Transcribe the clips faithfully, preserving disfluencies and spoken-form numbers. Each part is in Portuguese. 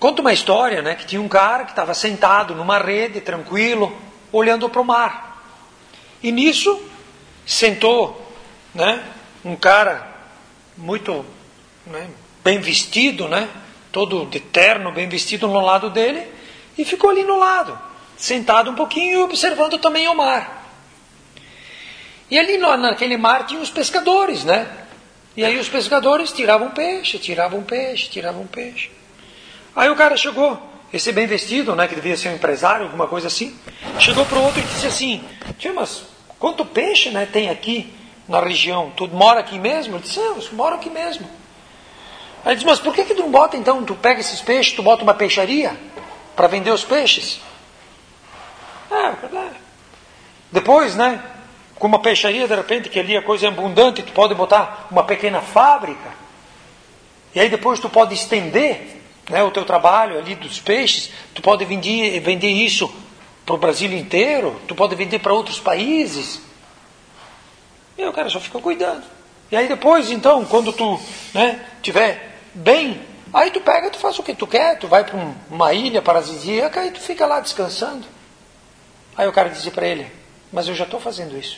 conta uma história, né, que tinha um cara que estava sentado numa rede, tranquilo, olhando para o mar. E nisso, sentou, né, um cara muito, né, bem vestido, né, todo de terno, bem vestido no lado dele, e ficou ali no lado, sentado um pouquinho e observando também o mar. E ali naquele mar tinha os pescadores, né? E aí os pescadores tiravam peixe, tiravam peixe, tiravam peixe. Aí o cara chegou, esse bem vestido, né, que devia ser um empresário, alguma coisa assim, chegou para o outro e disse assim: Tio, mas quanto peixe, né, tem aqui na região? Tu mora aqui mesmo? Ele disse: eu moro aqui mesmo. Aí ele disse: mas por que que tu não bota então, tu pega esses peixes, tu bota uma peixaria para vender os peixes? Ah, depois, né, com uma peixaria, de repente, que ali a coisa é abundante, tu pode botar uma pequena fábrica, e aí depois tu pode estender, né, o teu trabalho ali dos peixes, tu pode vender, vender isso para o Brasil inteiro, tu pode vender para outros países. E aí o cara só fica cuidando. E aí depois, então, quando tu, né, tiver bem, aí tu pega, tu faz o que tu quer, tu vai para um, uma ilha paradisíaca e tu fica lá descansando. Aí o cara dizia para ele: mas eu já estou fazendo isso.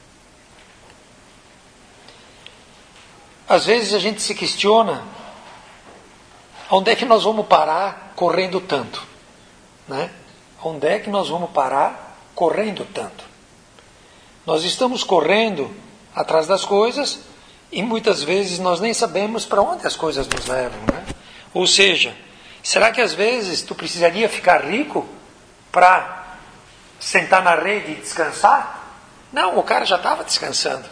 Às vezes a gente se questiona onde é que nós vamos parar correndo tanto, né? Onde é que nós vamos parar correndo tanto? Nós estamos correndo atrás das coisas e muitas vezes nós nem sabemos para onde as coisas nos levam, né? Ou seja, será que às vezes tu precisaria ficar rico para sentar na rede e descansar? Não, o cara já estava descansando.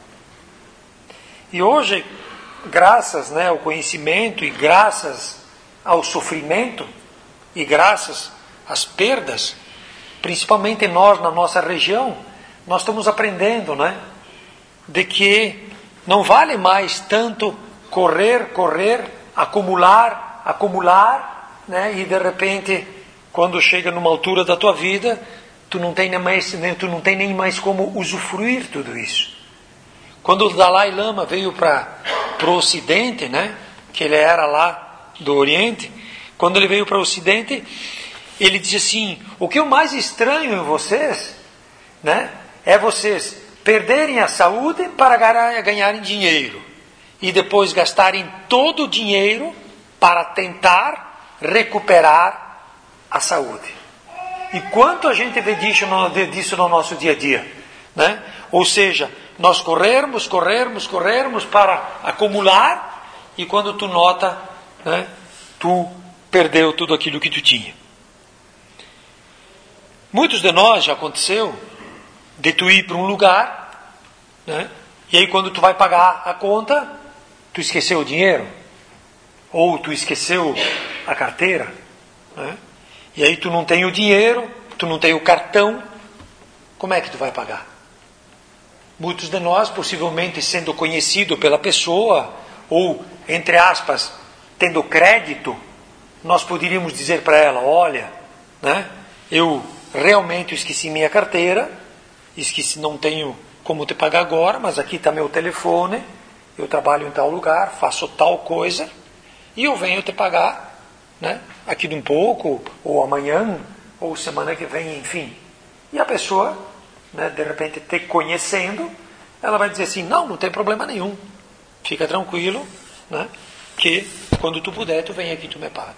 E hoje, graças, né, ao conhecimento e graças ao sofrimento e graças às perdas, principalmente nós na nossa região, nós estamos aprendendo, né, de que não vale mais tanto correr, correr, acumular, acumular, né, e de repente, quando chega numa altura da tua vida, tu não tem nem mais, tu não tem nem mais como usufruir tudo isso. Quando o Dalai Lama veio para o Ocidente, né, que ele era lá do Oriente, quando ele veio para o Ocidente, ele disse assim: o que eu mais estranho em vocês, né, é vocês perderem a saúde para ganharem dinheiro e depois gastarem todo o dinheiro para tentar recuperar a saúde. E quanto a gente vê disso no, disso no nosso dia a dia, né? Ou seja, nós corrermos, corrermos, corrermos para acumular, e quando tu nota, né, tu perdeu tudo aquilo que tu tinha. Muitos de nós já aconteceu de tu ir para um lugar, né, e aí quando tu vai pagar a conta, tu esqueceu o dinheiro, ou tu esqueceu a carteira, né? E aí tu não tem o dinheiro, tu não tem o cartão, como é que tu vai pagar? Muitos de nós, possivelmente sendo conhecido pela pessoa, ou, entre aspas, tendo crédito, nós poderíamos dizer para ela: olha, né, eu realmente esqueci minha carteira, esqueci, não tenho como te pagar agora, mas aqui está meu telefone, eu trabalho em tal lugar, faço tal coisa, e eu venho te pagar, né, aqui de um pouco, ou amanhã, ou semana que vem, enfim. E a pessoa, né, de repente te conhecendo, ela vai dizer assim: não, não tem problema nenhum, fica tranquilo, né, que quando tu puder, tu vem aqui e tu me paga.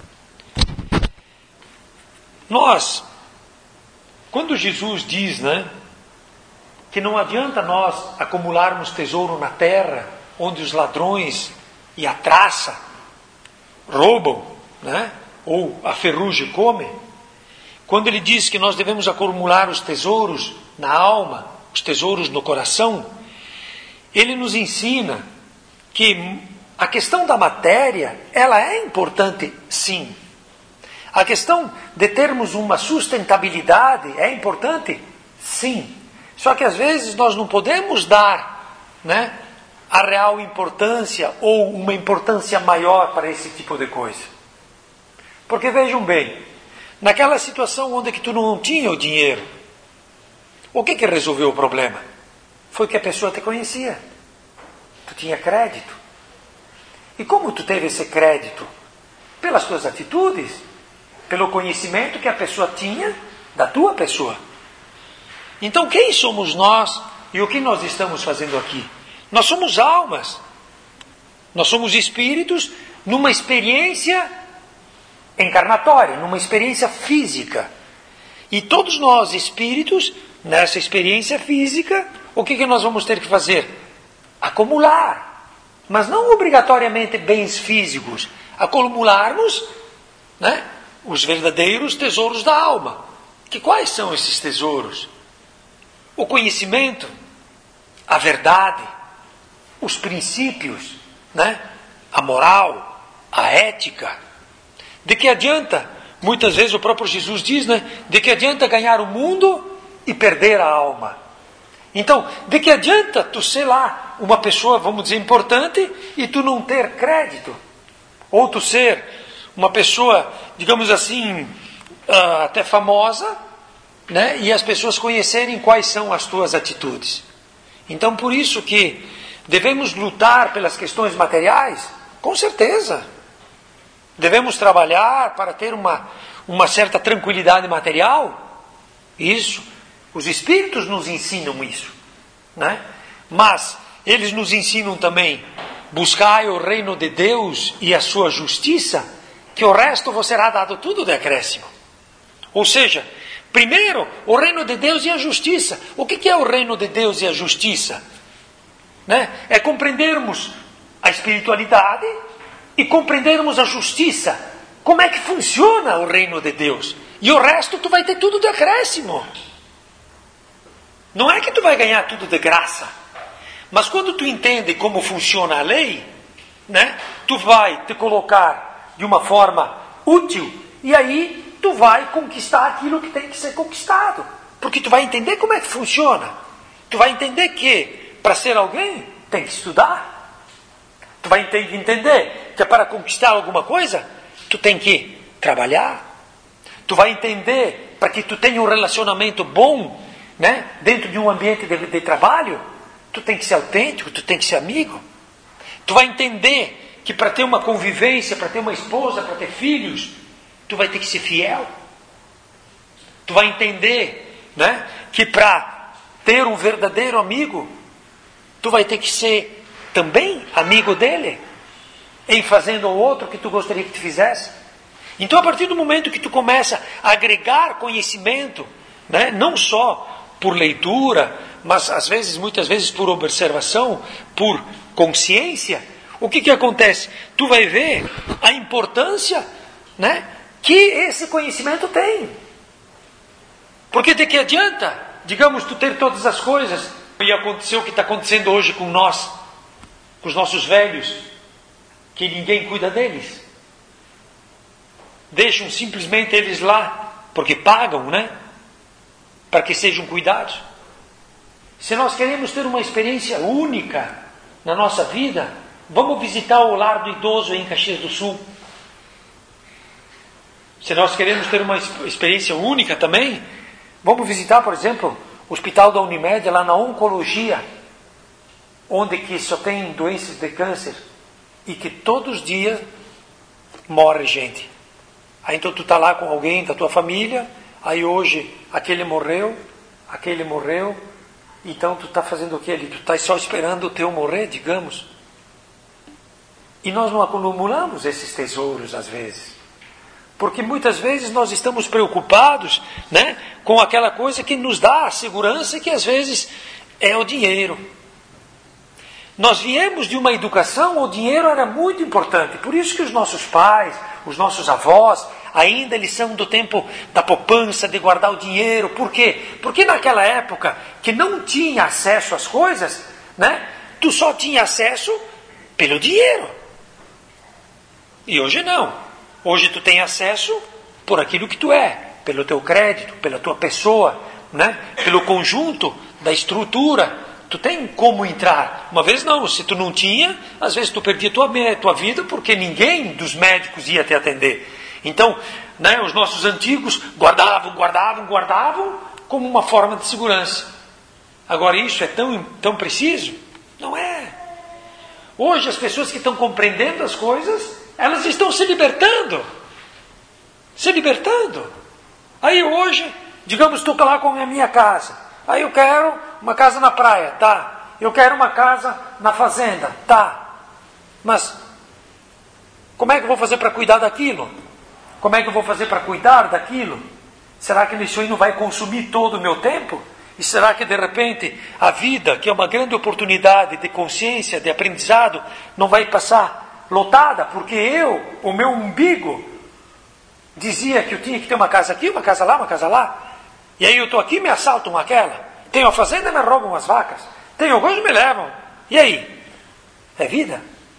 Nós, quando Jesus diz, né, que não adianta nós acumularmos tesouro na terra, onde os ladrões e a traça roubam, né, ou a ferrugem come, quando ele diz que nós devemos acumular os tesouros na alma, os tesouros no coração, ele nos ensina que a questão da matéria, ela é importante, sim. A questão de termos uma sustentabilidade é importante, sim. Só que às vezes nós não podemos dar, né, a real importância ou uma importância maior para esse tipo de coisa. Porque vejam bem, naquela situação onde que tu não tinha o dinheiro, o que que resolveu o problema? Foi que a pessoa te conhecia. Tu tinha crédito. E como tu teve esse crédito? Pelas tuas atitudes, pelo conhecimento que a pessoa tinha da tua pessoa. Então, quem somos nós e o que nós estamos fazendo aqui? Nós somos almas. Nós somos espíritos numa experiência encarnatória, numa experiência física. E todos nós, espíritos, nessa experiência física, o que, que nós vamos ter que fazer? Acumular. Mas não obrigatoriamente bens físicos. Acumularmos, né, os verdadeiros tesouros da alma. Que quais são esses tesouros? O conhecimento, a verdade, os princípios, né, a moral, a ética. De que adianta, muitas vezes o próprio Jesus diz, né, de que adianta ganhar o mundo e perder a alma? Então, de que adianta tu ser lá uma pessoa, vamos dizer, importante e tu não ter crédito? Ou tu ser uma pessoa, digamos assim, uh, até famosa, né, e as pessoas conhecerem quais são as tuas atitudes. Então, por isso que devemos lutar pelas questões materiais? Com certeza. Devemos trabalhar para ter uma, uma certa tranquilidade material? Isso. Os espíritos nos ensinam isso, né? Mas eles nos ensinam também: buscai o reino de Deus e a sua justiça, que o resto vos será dado tudo de acréscimo. Ou seja, primeiro, o reino de Deus e a justiça. O que é o reino de Deus e a justiça? Né? É compreendermos a espiritualidade e compreendermos a justiça. Como é que funciona o reino de Deus? E o resto tu vai ter tudo de acréscimo. Não é que tu vai ganhar tudo de graça. Mas quando tu entende como funciona a lei, né, tu vai te colocar de uma forma útil e aí tu vai conquistar aquilo que tem que ser conquistado. Porque tu vai entender como é que funciona. Tu vai entender que para ser alguém tem que estudar. Tu vai entender que para conquistar alguma coisa tu tem que trabalhar. Tu vai entender para que tu tenha um relacionamento bom, né, dentro de um ambiente de, de trabalho, tu tem que ser autêntico, tu tem que ser amigo. Tu vai entender que para ter uma convivência, para ter uma esposa, para ter filhos, tu vai ter que ser fiel. Tu vai entender, né, que para ter um verdadeiro amigo, tu vai ter que ser também amigo dele, em fazendo ao outro o que tu gostaria que te fizesse. Então, a partir do momento que tu começa a agregar conhecimento, né, não só por leitura, mas às vezes, muitas vezes por observação, por consciência, o que que acontece? Tu vai ver a importância, né, que esse conhecimento tem. Porque de que adianta, digamos, tu ter todas as coisas e acontecer o que está acontecendo hoje com nós, com os nossos velhos, que ninguém cuida deles. Deixam simplesmente eles lá, porque pagam, né? Para que sejam cuidados. Se nós queremos ter uma experiência única na nossa vida, vamos visitar o lar do idoso em Caxias do Sul. Se nós queremos ter uma experiência única também, vamos visitar, por exemplo, o Hospital da Unimed, lá na Oncologia, onde que só tem doenças de câncer e que todos os dias morre gente. Aí então tu está lá com alguém da tua família, aí hoje aquele morreu, aquele morreu, então tu está fazendo o que ali? Tu está só esperando o teu morrer, digamos. E nós não acumulamos esses tesouros às vezes. Porque muitas vezes nós estamos preocupados, né, com aquela coisa que nos dá a segurança, que às vezes é o dinheiro. Nós viemos de uma educação, o dinheiro era muito importante. Por isso que os nossos pais, os nossos avós, ainda eles são do tempo da poupança, de guardar o dinheiro. Por quê? Porque naquela época que não tinha acesso às coisas, né, tu só tinha acesso pelo dinheiro. E hoje não. Hoje tu tem acesso por aquilo que tu é, pelo teu crédito, pela tua pessoa, né, pelo conjunto da estrutura. Tu tem como entrar. Uma vez não, se tu não tinha, às vezes tu perdia tua, tua vida porque ninguém dos médicos ia te atender. Então, né, os nossos antigos guardavam, guardavam, guardavam como uma forma de segurança. Agora isso é tão, tão preciso? Não é. Hoje as pessoas que estão compreendendo as coisas, elas estão se libertando. Se libertando. Aí hoje, digamos, estou lá com a minha casa. Aí eu quero uma casa na praia, tá. Eu quero uma casa na fazenda, tá. Mas, como é que eu vou fazer para cuidar daquilo? Como é que eu vou fazer para cuidar daquilo? Será que isso aí não vai consumir todo o meu tempo? E será que de repente a vida, que é uma grande oportunidade de consciência, de aprendizado, não vai passar lotada? Porque eu, o meu umbigo, dizia que eu tinha que ter uma casa aqui, uma casa lá, uma casa lá. E aí eu estou aqui e me assaltam aquela. Tenho a fazenda e me roubam as vacas. Tenho coisa e me levam. E aí? É vida.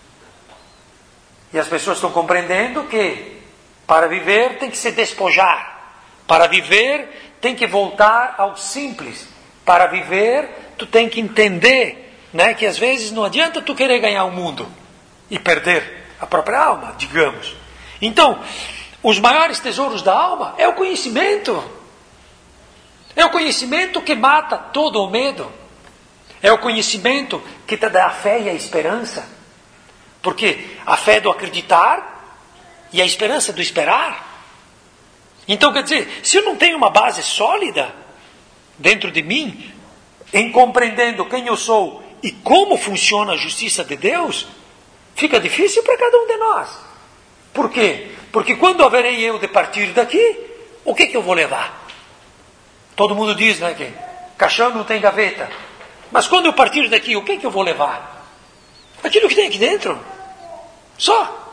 E as pessoas estão compreendendo que para viver tem que se despojar. Para viver tem que voltar ao simples. Para viver tu tem que entender, né, que às vezes não adianta tu querer ganhar o mundo e perder a própria alma, digamos. Então, os maiores tesouros da alma é o conhecimento. É o conhecimento que mata todo o medo. É o conhecimento que te dá a fé e a esperança. Porque a fé é do acreditar e a esperança é do esperar. Então, quer dizer, se eu não tenho uma base sólida dentro de mim, em compreendendo quem eu sou e como funciona a justiça de Deus, fica difícil para cada um de nós. Por quê? Porque quando haverei eu de partir daqui, o que que eu vou levar? Todo mundo diz, né, que caixão não tem gaveta. Mas quando eu partir daqui, o que que eu vou levar? Aquilo que tem aqui dentro. Só.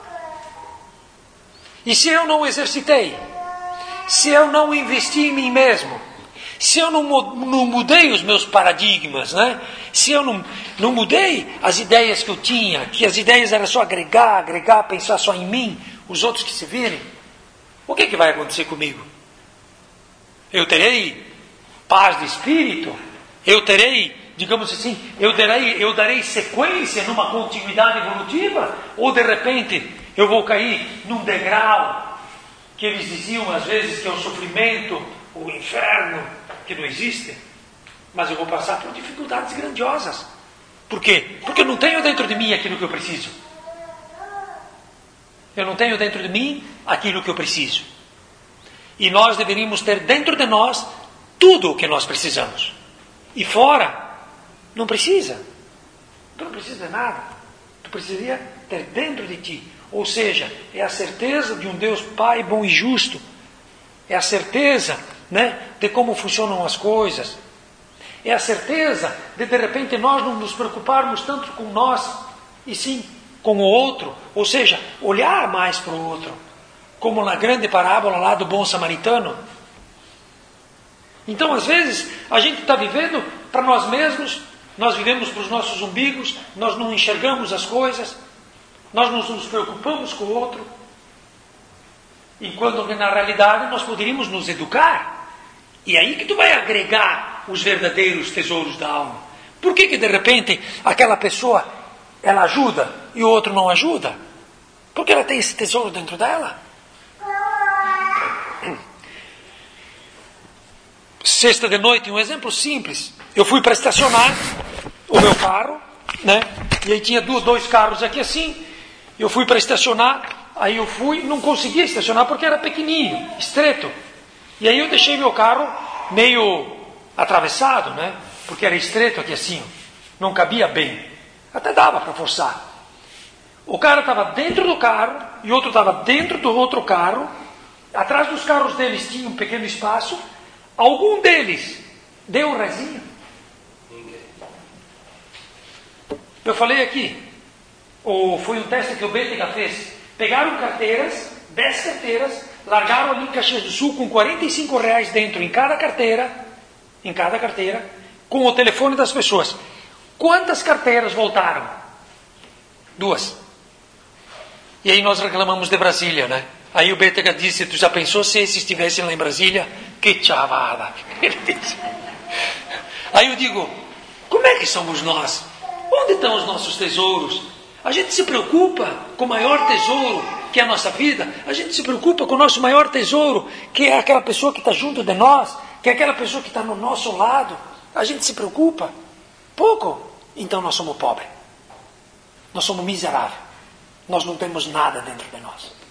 E se eu não exercitei, se eu não investi em mim mesmo, se eu não, não mudei os meus paradigmas, né? Se eu não, não mudei as ideias que eu tinha, que as ideias eram só agregar, agregar, pensar só em mim, os outros que se virem, o que que vai acontecer comigo? Eu terei paz de espírito? Eu terei, digamos assim, eu darei, eu darei sequência numa continuidade evolutiva? Ou de repente eu vou cair num degrau que eles diziam às vezes que é o sofrimento, o inferno, que não existe? Mas eu vou passar por dificuldades grandiosas. Por quê? Porque eu não tenho dentro de mim aquilo que eu preciso. Eu não tenho dentro de mim aquilo que eu preciso. E nós deveríamos ter dentro de nós tudo o que nós precisamos. E fora, não precisa. Tu não precisa de nada. Tu precisaria ter dentro de ti. Ou seja, é a certeza de um Deus Pai bom e justo. É a certeza, né, de como funcionam as coisas. É a certeza de, de repente, nós não nos preocuparmos tanto com nós, e sim com o outro. Ou seja, olhar mais para o outro. Como na grande parábola lá do bom samaritano. Então, às vezes, a gente está vivendo para nós mesmos, nós vivemos para os nossos umbigos, nós não enxergamos as coisas, nós não nos preocupamos com o outro, enquanto que na realidade nós poderíamos nos educar. E aí que tu vai agregar os verdadeiros tesouros da alma. Por que que de repente aquela pessoa ela ajuda e o outro não ajuda? Porque ela tem esse tesouro dentro dela. Sexta de noite, um exemplo simples. Eu fui para estacionar o meu carro, né? E aí tinha dois, dois carros aqui assim. Eu fui para estacionar, aí eu fui, não conseguia estacionar porque era pequenininho, estreito. E aí eu deixei meu carro meio atravessado, né? Porque era estreito aqui assim, não cabia bem. Até dava para forçar. O cara estava dentro do carro e outro estava dentro do outro carro. Atrás dos carros deles tinha um pequeno espaço. Algum deles deu um rezinho. Eu falei aqui, ou foi um teste que o Bétega fez. Pegaram carteiras, dez carteiras, largaram ali em Caxias do Sul com quarenta e cinco reais dentro em cada carteira, em cada carteira, com o telefone das pessoas. Quantas carteiras voltaram? Duas. E aí nós reclamamos de Brasília, né? Aí o Bétega disse, tu já pensou se esses estivessem lá em Brasília? Que chavada. Ele disse. Aí eu digo, como é que somos nós? Onde estão os nossos tesouros? A gente se preocupa com o maior tesouro, que é a nossa vida. A gente se preocupa com o nosso maior tesouro, que é aquela pessoa que está junto de nós, que é aquela pessoa que está no nosso lado. A gente se preocupa. Pouco. Então nós somos pobres. Nós somos miseráveis. nós não temos nada dentro de nós.